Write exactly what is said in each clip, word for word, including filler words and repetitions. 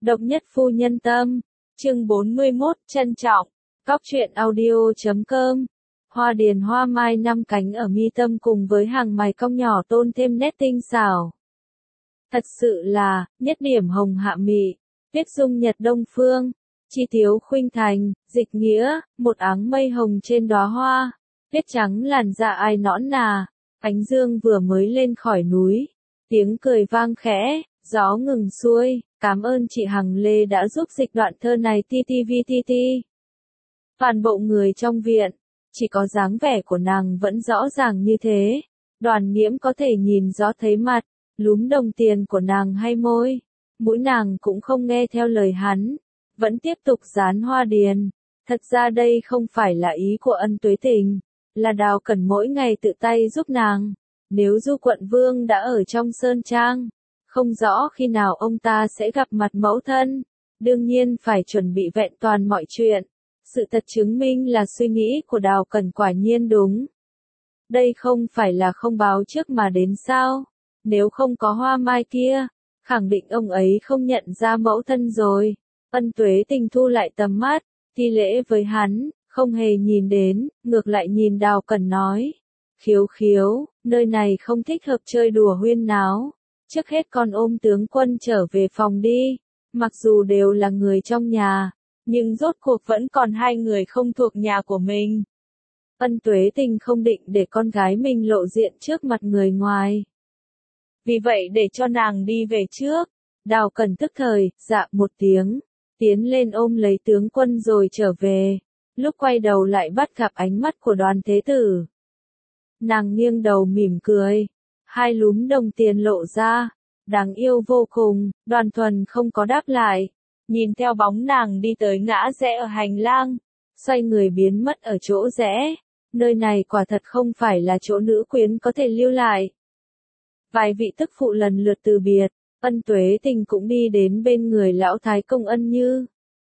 Độc nhất phu nhân tâm, chương bốn mươi mốt, trân trọng, cóc truyện audio.com. Hoa điền hoa mai năm cánh ở mi tâm cùng với hàng mày cong nhỏ tôn thêm nét tinh xảo. Thật sự là, nhất điểm hồng hạ mị, tuyết dung nhật đông phương, chi tiếu khuynh thành, dịch nghĩa, một áng mây hồng trên đóa hoa, tuyết trắng làn da ai nõn nà, ánh dương vừa mới lên khỏi núi, tiếng cười vang khẽ, gió ngừng xuôi, cảm ơn chị Hằng Lê đã giúp dịch đoạn thơ này ti ti vi ti ti. Toàn bộ người trong viện, chỉ có dáng vẻ của nàng vẫn rõ ràng như thế, Đoàn Nghiễm có thể nhìn rõ thấy mặt, lúm đồng tiền của nàng hay môi, mũi nàng cũng không nghe theo lời hắn, vẫn tiếp tục dán hoa điền. Thật ra đây không phải là ý của Ân Tuế Tình, là Đào Cẩn mỗi ngày tự tay giúp nàng. Nếu Du Quận Vương đã ở trong sơn trang, không rõ khi nào ông ta sẽ gặp mặt mẫu thân, đương nhiên phải chuẩn bị vẹn toàn mọi chuyện. Sự thật chứng minh là suy nghĩ của Đào Cẩn quả nhiên đúng. Đây không phải là không báo trước mà đến sao? Nếu không có hoa mai kia, khẳng định ông ấy không nhận ra mẫu thân rồi. Ân Tuế Tình thu lại tầm mắt, thi lễ với hắn, không hề nhìn đến, ngược lại nhìn Đào Cẩn nói. Khiếu khiếu, nơi này không thích hợp chơi đùa huyên náo. Trước hết con ôm tướng quân trở về phòng đi. Mặc dù đều là người trong nhà, nhưng rốt cuộc vẫn còn hai người không thuộc nhà của mình. Ân Tuế Tình không định để con gái mình lộ diện trước mặt người ngoài. Vì vậy để cho nàng đi về trước. Đào Cẩn tức thời, dạ một tiếng, tiến lên ôm lấy tướng quân rồi trở về. Lúc quay đầu lại bắt gặp ánh mắt của Đoàn Thế Tử. Nàng nghiêng đầu mỉm cười, hai lúm đồng tiền lộ ra, đáng yêu vô cùng. Đoàn Thuần không có đáp lại, nhìn theo bóng nàng đi tới ngã rẽ ở hành lang, xoay người biến mất ở chỗ rẽ. Nơi này quả thật không phải là chỗ nữ quyến có thể lưu lại. Vài vị tức phụ lần lượt từ biệt, Ân Tuế Tình cũng đi đến bên người lão thái công Ân Như.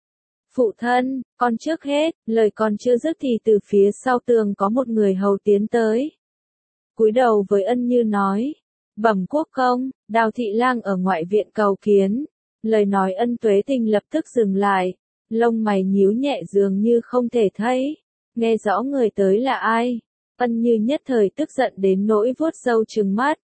Phụ thân, con trước hết, lời còn chưa dứt thì từ phía sau tường có một người hầu tiến tới. Cúi đầu với Ân Như nói, bẩm quốc công, Đào thị lang ở ngoại viện cầu kiến. Lời nói Ân Tuế Tình lập tức dừng lại, lông mày nhíu nhẹ dường như không thể thấy. Nghe rõ người tới là ai, Ân Như nhất thời tức giận đến nỗi vuốt râu trừng mắt.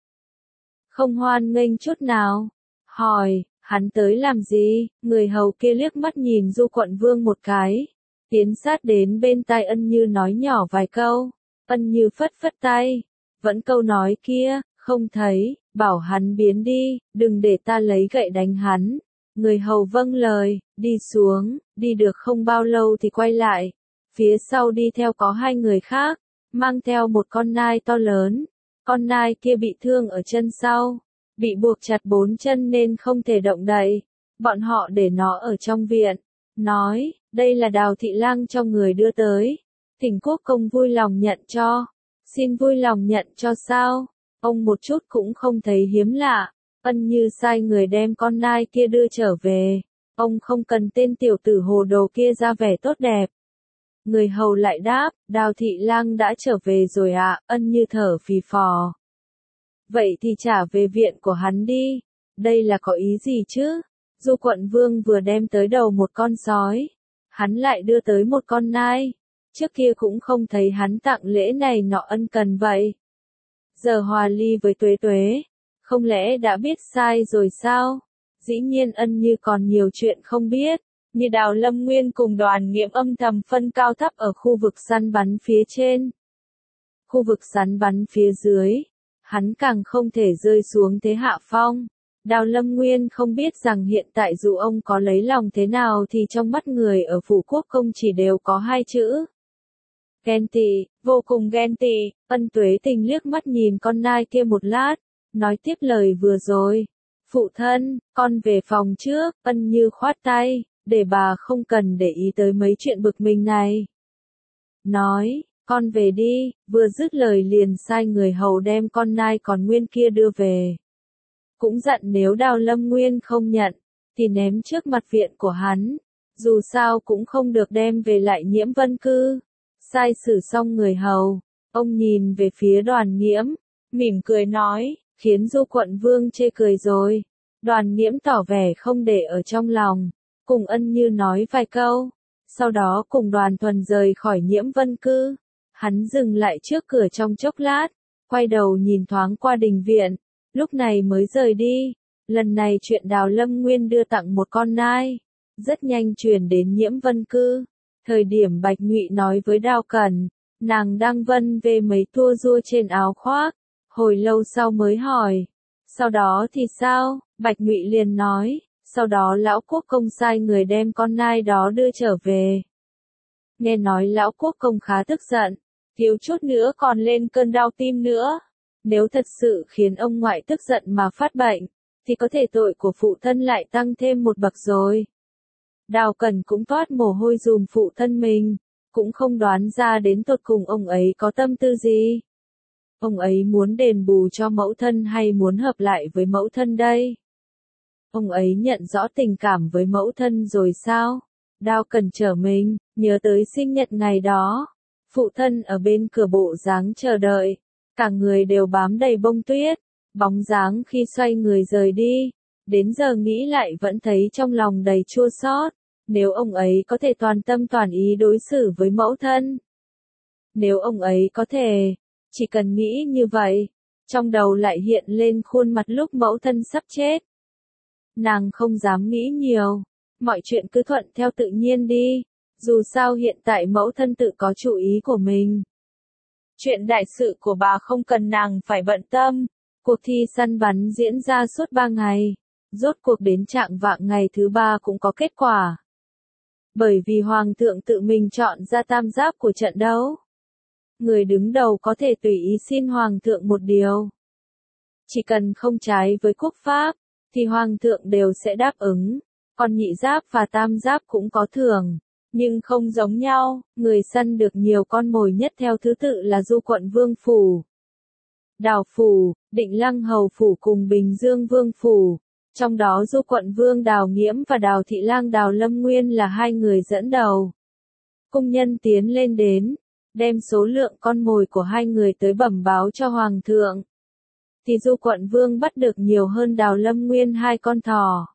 Không hoan nghênh chút nào, hỏi, hắn tới làm gì? Người hầu kia liếc mắt nhìn Du Quận Vương một cái, tiến sát đến bên tai Ân Như nói nhỏ vài câu. Ân Như phất phất tay, vẫn câu nói kia, không thấy, bảo hắn biến đi, đừng để ta lấy gậy đánh hắn. Người hầu vâng lời, đi xuống, đi được không bao lâu thì quay lại. Phía sau đi theo có hai người khác, mang theo một con nai to lớn. Con nai kia bị thương ở chân sau, bị buộc chặt bốn chân nên không thể động đậy. Bọn họ để nó ở trong viện, nói, đây là Đào thị lang cho người đưa tới. Thỉnh quốc công vui lòng nhận cho. Xin vui lòng nhận cho sao? Ông một chút cũng không thấy hiếm lạ. Ân Như sai người đem con nai kia đưa trở về. Ông không cần tên tiểu tử hồ đồ kia ra vẻ tốt đẹp. Người hầu lại đáp, Đào thị lang đã trở về rồi ạ. Ân Như thở phì phò. Vậy thì trả về viện của hắn đi. Đây là có ý gì chứ? Du Quận Vương vừa đem tới đầu một con sói, hắn lại đưa tới một con nai. Trước kia cũng không thấy hắn tặng lễ này nọ ân cần vậy. Giờ hòa ly với Tuế Tuế, không lẽ đã biết sai rồi sao? Dĩ nhiên Ân Như còn nhiều chuyện không biết. Như Đào Lâm Nguyên cùng Đoàn Nghiễm âm thầm phân cao thấp ở khu vực săn bắn phía trên. Khu vực săn bắn phía dưới, hắn càng không thể rơi xuống thế hạ phong. Đào Lâm Nguyên không biết rằng hiện tại dù ông có lấy lòng thế nào thì trong mắt người ở phủ quốc công chỉ đều có hai chữ. Ghen tị, vô cùng ghen tị. Ân Tuế Tình liếc mắt nhìn con nai kia một lát, nói tiếp lời vừa rồi. Phụ thân, con về phòng trước. Ân Như khoát tay, để bà không cần để ý tới mấy chuyện bực mình này. Nói, con về đi, vừa dứt lời liền sai người hầu đem con nai còn nguyên kia đưa về. Cũng dặn nếu Đào Lâm Nguyên không nhận, thì ném trước mặt viện của hắn. Dù sao cũng không được đem về lại Nhiễm Vân Cư. Sai xử xong người hầu, ông nhìn về phía Đoàn Nghiễm, mỉm cười nói, khiến Du Quận Vương chê cười rồi. Đoàn Nghiễm tỏ vẻ không để ở trong lòng, cùng Ân Như nói vài câu, sau đó cùng Đoàn Thuần rời khỏi Nhiễm Vân Cư. Hắn dừng lại trước cửa trong chốc lát, quay đầu nhìn thoáng qua đình viện, lúc này mới rời đi. Lần này chuyện Đào Lâm Nguyên đưa tặng một con nai, rất nhanh truyền đến Nhiễm Vân Cư. Thời điểm Bạch Ngụy nói với Đào Cẩn, nàng đang vân về mấy tua rua trên áo khoác, hồi lâu sau mới hỏi. Sau đó thì sao? Bạch Ngụy liền nói, sau đó lão quốc công sai người đem con nai đó đưa trở về. Nghe nói lão quốc công khá tức giận, thiếu chút nữa còn lên cơn đau tim nữa. Nếu thật sự khiến ông ngoại tức giận mà phát bệnh, thì có thể tội của phụ thân lại tăng thêm một bậc rồi. Đào Cẩn cũng toát mồ hôi dùm phụ thân mình, cũng không đoán ra đến tột cùng ông ấy có tâm tư gì. Ông ấy muốn đền bù cho mẫu thân hay muốn hợp lại với mẫu thân đây? Ông ấy nhận rõ tình cảm với mẫu thân rồi sao? Đào Cẩn trở mình, nhớ tới sinh nhật ngày đó. Phụ thân ở bên cửa bộ dáng chờ đợi, cả người đều bám đầy bông tuyết, bóng dáng khi xoay người rời đi. Đến giờ nghĩ lại vẫn thấy trong lòng đầy chua xót. Nếu ông ấy có thể toàn tâm toàn ý đối xử với mẫu thân. Nếu ông ấy có thể, chỉ cần nghĩ như vậy, trong đầu lại hiện lên khuôn mặt lúc mẫu thân sắp chết. Nàng không dám nghĩ nhiều, mọi chuyện cứ thuận theo tự nhiên đi, dù sao hiện tại mẫu thân tự có chủ ý của mình. Chuyện đại sự của bà không cần nàng phải bận tâm. Cuộc thi săn bắn diễn ra suốt ba ngày, rốt cuộc đến trạng vạng ngày thứ ba cũng có kết quả. Bởi vì Hoàng thượng tự mình chọn ra tam giáp của trận đấu. Người đứng đầu có thể tùy ý xin Hoàng thượng một điều. Chỉ cần không trái với quốc pháp, thì Hoàng thượng đều sẽ đáp ứng. Còn nhị giáp và tam giáp cũng có thưởng, nhưng không giống nhau. Người săn được nhiều con mồi nhất theo thứ tự là Du Quận Vương Phủ, Đào Phủ, Định Lăng Hầu Phủ cùng Bình Dương Vương Phủ. Trong đó Du Quận Vương Đào Nghiễm và Đào Thị Lang Đào Lâm Nguyên là hai người dẫn đầu. Cung nhân tiến lên đến, đem số lượng con mồi của hai người tới bẩm báo cho Hoàng thượng. Thì Du Quận Vương bắt được nhiều hơn Đào Lâm Nguyên hai con thỏ,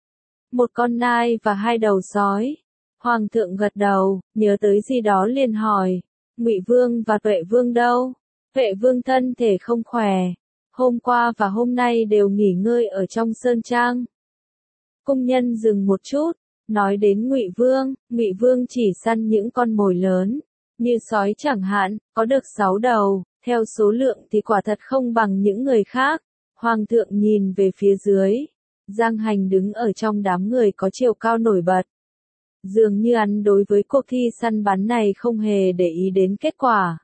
một con nai và hai đầu sói. Hoàng thượng gật đầu, nhớ tới gì đó liền hỏi, Ngụy Vương và Tuệ Vương đâu? Tuệ Vương thân thể không khỏe, hôm qua và hôm nay đều nghỉ ngơi ở trong sơn trang. Cung nhân dừng một chút, nói đến Ngụy Vương, Ngụy Vương chỉ săn những con mồi lớn, như sói chẳng hạn, có được sáu đầu, theo số lượng thì quả thật không bằng những người khác. Hoàng thượng nhìn về phía dưới, Giang Hành đứng ở trong đám người có chiều cao nổi bật. Dường như hắn đối với cuộc thi săn bắn này không hề để ý đến kết quả.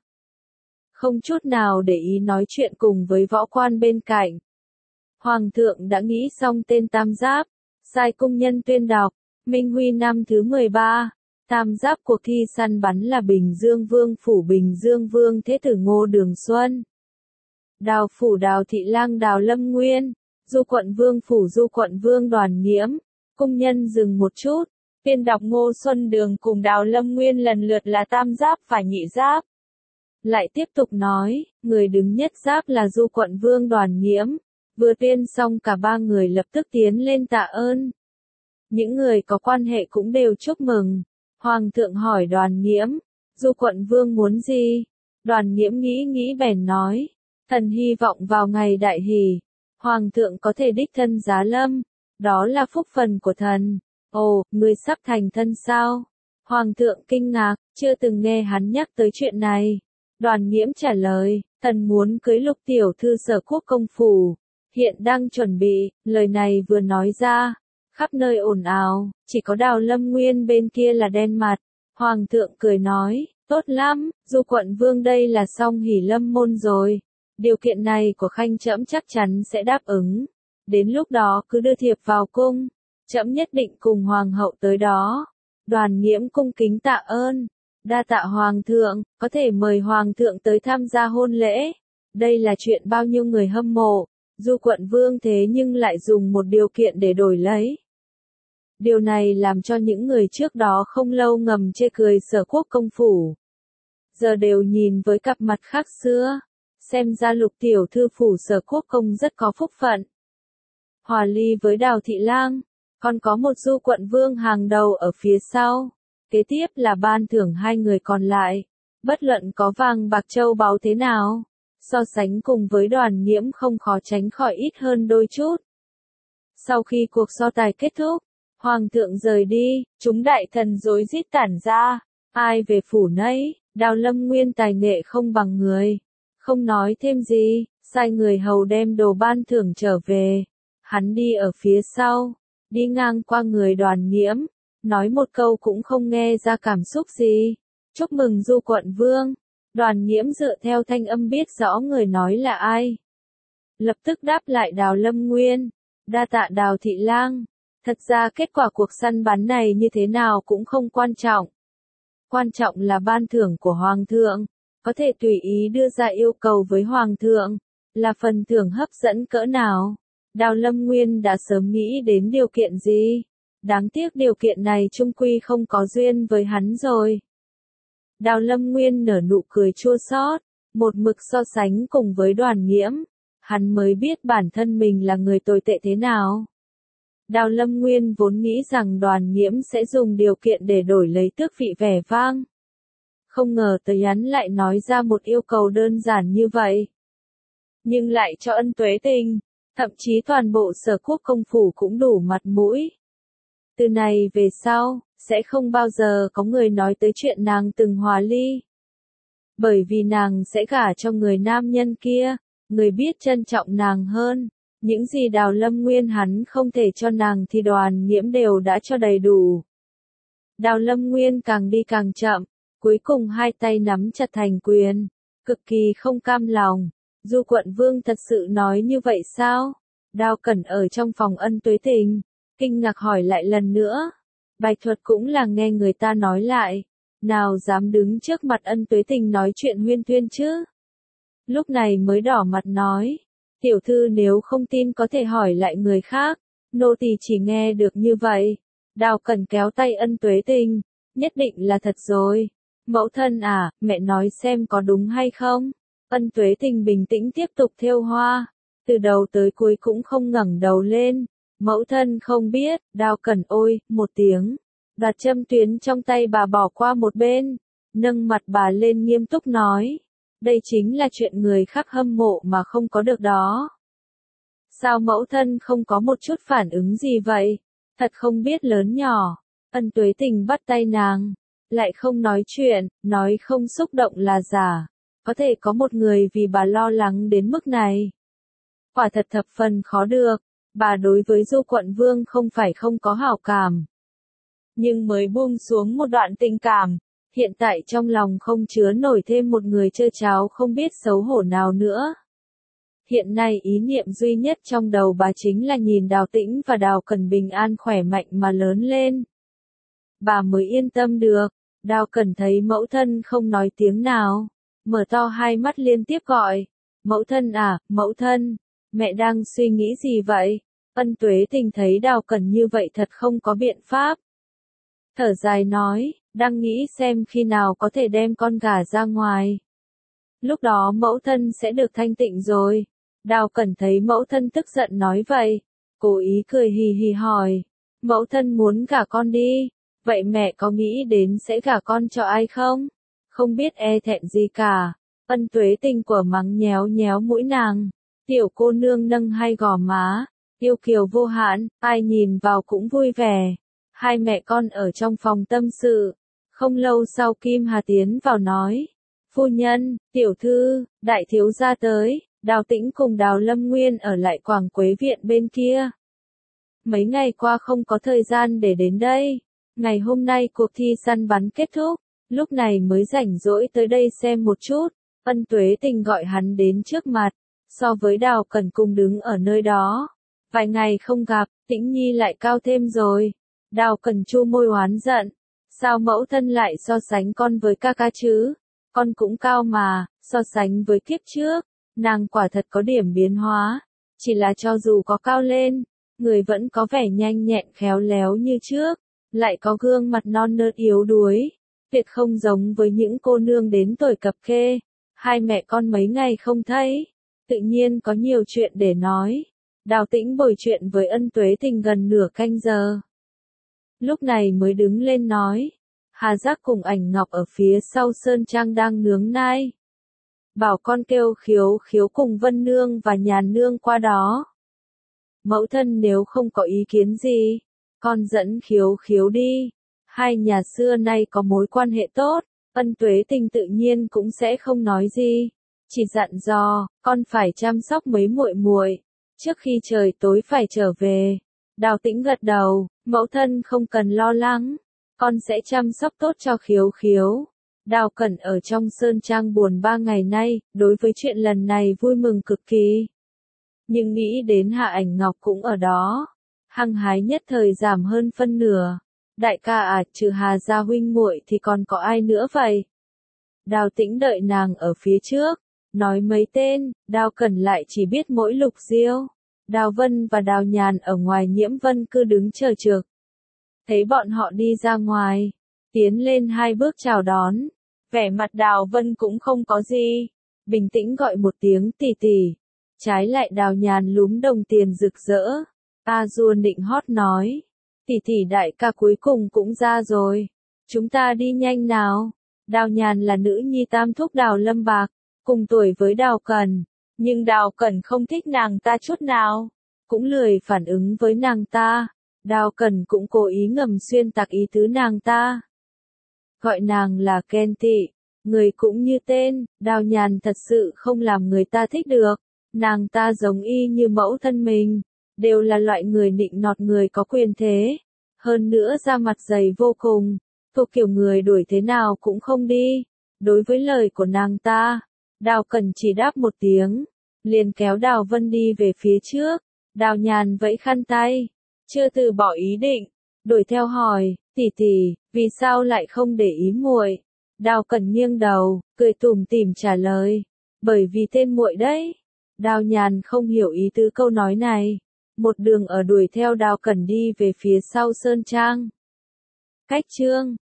Không chút nào để ý nói chuyện cùng với võ quan bên cạnh. Hoàng thượng đã nghĩ xong tên tam giáp, sai cung nhân tuyên đọc, Minh Huy năm thứ mười ba, tam giáp cuộc thi săn bắn là Bình Dương Vương Phủ Bình Dương Vương Thế Tử Ngô Đường Xuân, Đào Phủ Đào Thị Lang Đào Lâm Nguyên, Du Quận Vương Phủ Du Quận Vương Đoàn Nghiễm. Cung nhân dừng một chút, tuyên đọc Ngô Xuân Đường cùng Đào Lâm Nguyên lần lượt là tam giáp và nhị giáp. Lại tiếp tục nói, người đứng nhất giáp là Du Quận Vương Đoàn Nghiễm. Vừa tuyên xong cả ba người lập tức tiến lên tạ ơn. Những người có quan hệ cũng đều chúc mừng. Hoàng thượng hỏi Đoàn Nghiễm, Du Quận Vương muốn gì? Đoàn Nghiễm nghĩ nghĩ bèn nói, thần hy vọng vào ngày đại hỷ, Hoàng thượng có thể đích thân giá lâm, đó là phúc phần của thần. Ồ, người sắp thành thân sao? Hoàng thượng kinh ngạc, chưa từng nghe hắn nhắc tới chuyện này. Đoàn Nghiễm trả lời, thần muốn cưới Lục tiểu thư Sở Quốc công phủ, hiện đang chuẩn bị. Lời này vừa nói ra, khắp nơi ồn ào, chỉ có Đào Lâm Nguyên bên kia là đen mặt. Hoàng thượng cười nói, tốt lắm, Du Quận Vương đây là xong hỉ lâm môn rồi. Điều kiện này của khanh trẫm chắc chắn sẽ đáp ứng. Đến lúc đó cứ đưa thiệp vào cung, trẫm nhất định cùng hoàng hậu tới đó. Đoàn Nghiễm cung kính tạ ơn, đa tạ hoàng thượng, có thể mời hoàng thượng tới tham gia hôn lễ. Đây là chuyện bao nhiêu người hâm mộ. Du Quận Vương thế nhưng lại dùng một điều kiện để đổi lấy. Điều này làm cho những người trước đó không lâu ngầm chê cười Sở Quốc công phủ, giờ đều nhìn với cặp mặt khác xưa. Xem ra Lục tiểu thư phủ Sở Quốc công rất có phúc phận. Hòa ly với Đào Thị Lang, còn có một Du Quận Vương hàng đầu ở phía sau. Kế tiếp là ban thưởng hai người còn lại. Bất luận có vàng bạc châu báu thế nào, so sánh cùng với Đoàn Nghiễm không khó tránh khỏi ít hơn đôi chút. Sau khi cuộc so tài kết thúc, Hoàng thượng rời đi, chúng đại thần rối rít tản ra, ai về phủ nấy, Đào Lâm Nguyên tài nghệ không bằng người. Không nói thêm gì, sai người hầu đem đồ ban thưởng trở về. Hắn đi ở phía sau, đi ngang qua người Đoàn Nghiễm, nói một câu cũng không nghe ra cảm xúc gì. Chúc mừng Du Quận Vương. Đoàn Nghiễm dựa theo thanh âm biết rõ người nói là ai. Lập tức đáp lại Đào Lâm Nguyên. Đa tạ Đào Thị Lang. Thật ra kết quả cuộc săn bắn này như thế nào cũng không quan trọng. Quan trọng là ban thưởng của Hoàng thượng. Có thể tùy ý đưa ra yêu cầu với Hoàng thượng. Là phần thưởng hấp dẫn cỡ nào. Đào Lâm Nguyên đã sớm nghĩ đến điều kiện gì. Đáng tiếc điều kiện này chung quy không có duyên với hắn rồi. Đào Lâm Nguyên nở nụ cười chua xót, một mực so sánh cùng với Đoàn Nghiễm, hắn mới biết bản thân mình là người tồi tệ thế nào. Đào Lâm Nguyên vốn nghĩ rằng Đoàn Nghiễm sẽ dùng điều kiện để đổi lấy tước vị vẻ vang. Không ngờ tới hắn lại nói ra một yêu cầu đơn giản như vậy. Nhưng lại cho Ân Tuế Tình, thậm chí toàn bộ Sở Quốc công phủ cũng đủ mặt mũi. Từ này về sau, sẽ không bao giờ có người nói tới chuyện nàng từng hòa ly. Bởi vì nàng sẽ gả cho người nam nhân kia, người biết trân trọng nàng hơn. Những gì Đào Lâm Nguyên hắn không thể cho nàng thì Đoàn Nghiễm đều đã cho đầy đủ. Đào Lâm Nguyên càng đi càng chậm, cuối cùng hai tay nắm chặt thành quyền, cực kỳ không cam lòng. Du Quận Vương thật sự nói như vậy sao? Đào Cẩn ở trong phòng Ân Tuế Tình, kinh ngạc hỏi lại lần nữa. Bạch Thuật cũng là nghe người ta nói lại, nào dám đứng trước mặt Ân Tuế Tình nói chuyện huyên thuyên chứ. Lúc này mới đỏ mặt nói, tiểu thư nếu không tin có thể hỏi lại người khác, nô tỳ chỉ nghe được như vậy. Đào Cẩn kéo tay Ân Tuế Tình, nhất định là thật rồi. Mẫu thân à, mẹ nói xem có đúng hay không. Ân Tuế Tình bình tĩnh tiếp tục thêu hoa, từ đầu tới cuối cũng không ngẩng đầu lên. Mẫu thân không biết. Đào Cẩn ôi, một tiếng, đoạt châm tuyến trong tay bà bỏ qua một bên, nâng mặt bà lên nghiêm túc nói, đây chính là chuyện người khác hâm mộ mà không có được đó. Sao mẫu thân không có một chút phản ứng gì vậy? Thật không biết lớn nhỏ. Ân Tuế Tình bắt tay nàng, lại không nói chuyện, nói không xúc động là giả. Có thể có một người vì bà lo lắng đến mức này. Quả thật thập phần khó được. Bà đối với Du Quận Vương không phải không có hảo cảm. Nhưng mới buông xuống một đoạn tình cảm, hiện tại trong lòng không chứa nổi thêm một người chơi cháo không biết xấu hổ nào nữa. Hiện nay ý niệm duy nhất trong đầu bà chính là nhìn Đào Tĩnh và Đào Cẩn bình an khỏe mạnh mà lớn lên. Bà mới yên tâm được. Đào Cẩn thấy mẫu thân không nói tiếng nào, mở to hai mắt liên tiếp gọi, mẫu thân à, mẫu thân. Mẹ đang suy nghĩ gì vậy? Ân Tuế Tình thấy Đào Cẩn như vậy thật không có biện pháp. Thở dài nói, đang nghĩ xem khi nào có thể đem con gà ra ngoài. Lúc đó mẫu thân sẽ được thanh tịnh rồi. Đào Cẩn thấy mẫu thân tức giận nói vậy, cố ý cười hì hì hỏi, mẫu thân muốn gả con đi, vậy mẹ có nghĩ đến sẽ gả con cho ai không? Không biết e thẹn gì cả. Ân Tuế Tình của mắng nhéo nhéo mũi nàng. Tiểu cô nương nâng hai gò má, yêu kiều vô hạn, ai nhìn vào cũng vui vẻ. Hai mẹ con ở trong phòng tâm sự. Không lâu sau Kim Hà tiến vào nói, phu nhân, tiểu thư, đại thiếu gia tới. Đào Tĩnh cùng Đào Lâm Nguyên ở lại Quảng Quế Viện bên kia. Mấy ngày qua không có thời gian để đến đây. Ngày hôm nay cuộc thi săn bắn kết thúc, lúc này mới rảnh rỗi tới đây xem một chút. Ân Tuế Tình gọi hắn đến trước mặt. So với Đào Cẩn cùng đứng ở nơi đó, vài ngày không gặp, Tĩnh Nhi lại cao thêm rồi. Đào Cẩn chu môi oán giận, sao mẫu thân lại so sánh con với ca ca chứ? Con cũng cao mà, so sánh với kiếp trước, nàng quả thật có điểm biến hóa, chỉ là cho dù có cao lên, người vẫn có vẻ nhanh nhẹn khéo léo như trước, lại có gương mặt non nớt yếu đuối, tuyệt không giống với những cô nương đến tuổi cập kê. Hai mẹ con mấy ngày không thấy, tự nhiên có nhiều chuyện để nói. Đào Tĩnh bồi chuyện với Ân Tuế Tình gần nửa canh giờ. Lúc này mới đứng lên nói, Hà Giác cùng Ảnh Ngọc ở phía sau sơn trang đang nướng nai. Bảo con kêu Khiếu Khiếu cùng Vân Nương và Nhàn Nương qua đó. Mẫu thân nếu không có ý kiến gì, con dẫn Khiếu Khiếu đi. Hai nhà xưa nay có mối quan hệ tốt, Ân Tuế Tình tự nhiên cũng sẽ không nói gì, chỉ dặn dò, con phải chăm sóc mấy muội muội, trước khi trời tối phải trở về. Đào Tĩnh gật đầu, mẫu thân không cần lo lắng, con sẽ chăm sóc tốt cho Khiếu Khiếu. Đào Cẩn ở trong sơn trang buồn ba ngày nay, đối với chuyện lần này vui mừng cực kỳ. Nhưng nghĩ đến Hạ Ảnh Ngọc cũng ở đó, hăng hái nhất thời giảm hơn phân nửa. Đại ca à, trừ Hà gia huynh muội thì còn có ai nữa vậy? Đào Tĩnh đợi nàng ở phía trước, nói mấy tên, Đào Cẩn lại chỉ biết mỗi Lục Diêu, Đào Vân và Đào Nhàn ở ngoài Nhiễm Vân cứ đứng chờ trực. Thấy bọn họ đi ra ngoài, tiến lên hai bước chào đón, vẻ mặt Đào Vân cũng không có gì, bình tĩnh gọi một tiếng tỷ tỷ. Trái lại Đào Nhàn lúm đồng tiền rực rỡ, A Du định hót nói, tỷ tỷ đại ca cuối cùng cũng ra rồi, chúng ta đi nhanh nào. Đào Nhàn là nữ nhi tam thúc Đào Lâm Bạc, cùng tuổi với Đào Cẩn, nhưng Đào Cẩn không thích nàng ta chút nào, cũng lười phản ứng với nàng ta. Đào Cẩn cũng cố ý ngầm xuyên tạc ý tứ nàng ta, gọi nàng là ghen tị, người cũng như tên. Đào Nhàn thật sự không làm người ta thích được, nàng ta giống y như mẫu thân mình, đều là loại người nịnh nọt người có quyền thế, hơn nữa da mặt dày vô cùng, thuộc kiểu người đuổi thế nào cũng không đi. Đối với lời của nàng ta, Đào Cẩn chỉ đáp một tiếng, liền kéo Đào Vân đi về phía trước. Đào Nhàn vẫy khăn tay, chưa từ bỏ ý định, đuổi theo hỏi, tỷ tỷ, vì sao lại không để ý muội? Đào Cẩn nghiêng đầu, cười tủm tỉm trả lời, bởi vì tên muội đấy. Đào Nhàn không hiểu ý tứ câu nói này, một đường ở đuổi theo Đào Cẩn đi về phía sau sơn trang. Cách chương